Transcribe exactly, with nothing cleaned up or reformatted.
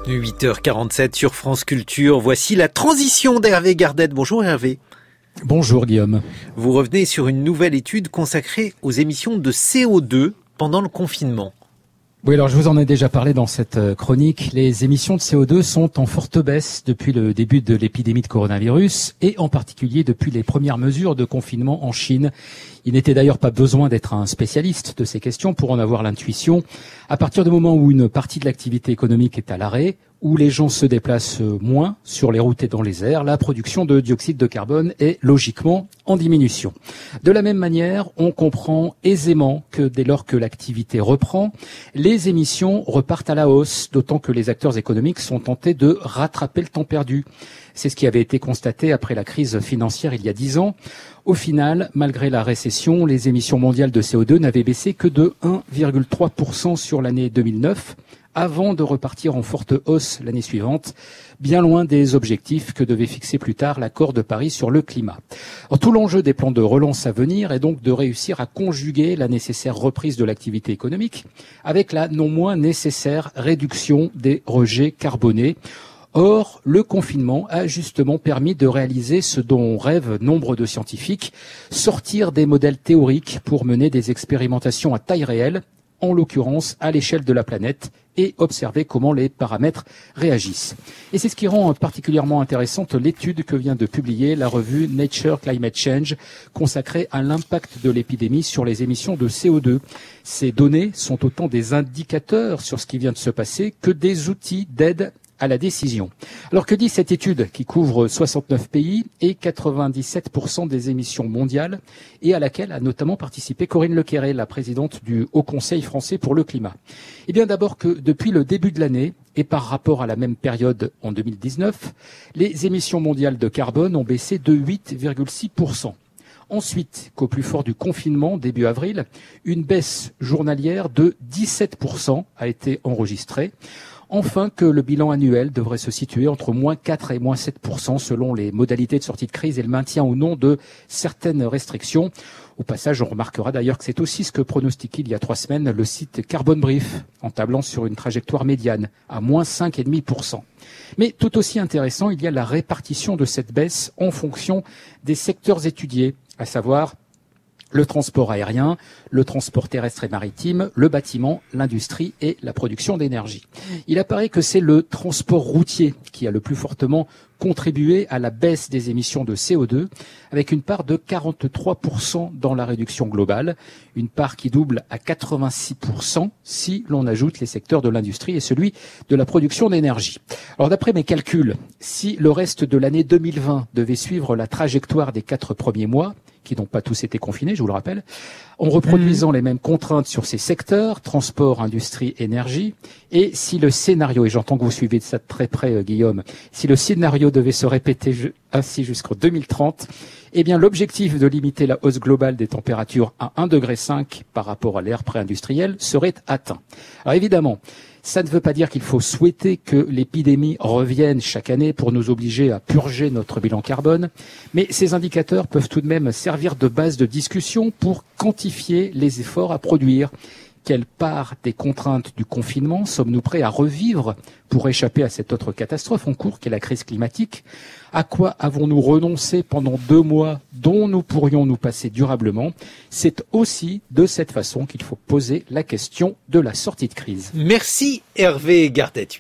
huit heures quarante-sept sur France Culture. Voici la transition d'Hervé Gardette. Bonjour Hervé. Bonjour Guillaume. Vous revenez sur une nouvelle étude consacrée aux émissions de C O deux pendant le confinement. Oui, alors je vous en ai déjà parlé dans cette chronique. Les émissions de C O deux sont en forte baisse depuis le début de l'épidémie de coronavirus et en particulier depuis les premières mesures de confinement en Chine. Il n'était d'ailleurs pas besoin d'être un spécialiste de ces questions pour en avoir l'intuition. À partir du moment où une partie de l'activité économique est à l'arrêt, où les gens se déplacent moins sur les routes et dans les airs, la production de dioxyde de carbone est logiquement en diminution. De la même manière, on comprend aisément que dès lors que l'activité reprend, les émissions repartent à la hausse, d'autant que les acteurs économiques sont tentés de rattraper le temps perdu. C'est ce qui avait été constaté après la crise financière il y a dix ans. Au final, malgré la récession, les émissions mondiales de C O deux n'avaient baissé que de un virgule trois pour cent sur l'année deux mille neuf, avant de repartir en forte hausse l'année suivante, bien loin des objectifs que devait fixer plus tard l'accord de Paris sur le climat. Alors, tout l'enjeu des plans de relance à venir est donc de réussir à conjuguer la nécessaire reprise de l'activité économique avec la non moins nécessaire réduction des rejets carbonés. Or, le confinement a justement permis de réaliser ce dont rêvent nombre de scientifiques, sortir des modèles théoriques pour mener des expérimentations à taille réelle, en l'occurrence à l'échelle de la planète, et observer comment les paramètres réagissent. Et c'est ce qui rend particulièrement intéressante l'étude que vient de publier la revue Nature Climate Change, consacrée à l'impact de l'épidémie sur les émissions de C O deux. Ces données sont autant des indicateurs sur ce qui vient de se passer que des outils d'aide à la décision. Alors que dit cette étude qui couvre soixante-neuf pays et quatre-vingt-dix-sept pour cent des émissions mondiales et à laquelle a notamment participé Corinne Lequéré, la présidente du Haut Conseil français pour le climat? Eh bien d'abord que depuis le début de l'année et par rapport à la même période en deux mille dix-neuf, les émissions mondiales de carbone ont baissé de huit virgule six pour cent. Ensuite, qu'au plus fort du confinement, début avril, une baisse journalière de dix-sept pour cent a été enregistrée. Enfin, que le bilan annuel devrait se situer entre moins quatre et moins sept pour cent selon les modalités de sortie de crise et le maintien ou non de certaines restrictions. Au passage, on remarquera d'ailleurs que c'est aussi ce que pronostiquait il y a trois semaines le site Carbon Brief, en tablant sur une trajectoire médiane à moins cinq virgule cinq pour cent. Mais tout aussi intéressant, il y a la répartition de cette baisse en fonction des secteurs étudiés, à savoir le transport aérien, le transport terrestre et maritime, le bâtiment, l'industrie et la production d'énergie. Il apparaît que c'est le transport routier qui a le plus fortement contribué à la baisse des émissions de C O deux, avec une part de quarante-trois pour cent dans la réduction globale, une part qui double à quatre-vingt-six pour cent si l'on ajoute les secteurs de l'industrie et celui de la production d'énergie. Alors d'après mes calculs, si le reste de l'année deux mille vingt devait suivre la trajectoire des quatre premiers mois, qui n'ont pas tous été confinés, je vous le rappelle, en reproduisant mmh. les mêmes contraintes sur ces secteurs, transport, industrie, énergie, et si le scénario, et j'entends que vous suivez de ça de très près, euh, Guillaume, si le scénario devait se répéter ju- ainsi jusqu'en deux mille trente, eh bien l'objectif de limiter la hausse globale des températures à un degré cinq par rapport à l'ère pré-industrielle serait atteint. Alors évidemment, ça ne veut pas dire qu'il faut souhaiter que l'épidémie revienne chaque année pour nous obliger à purger notre bilan carbone, mais ces indicateurs peuvent tout de même servir de base de discussion pour quantifier les efforts à produire. Quelle part des contraintes du confinement sommes-nous prêts à revivre pour échapper à cette autre catastrophe en cours qu'est la crise climatique? À quoi avons-nous renoncé pendant deux mois dont nous pourrions nous passer durablement? C'est aussi de cette façon qu'il faut poser la question de la sortie de crise. Merci Hervé Gardette.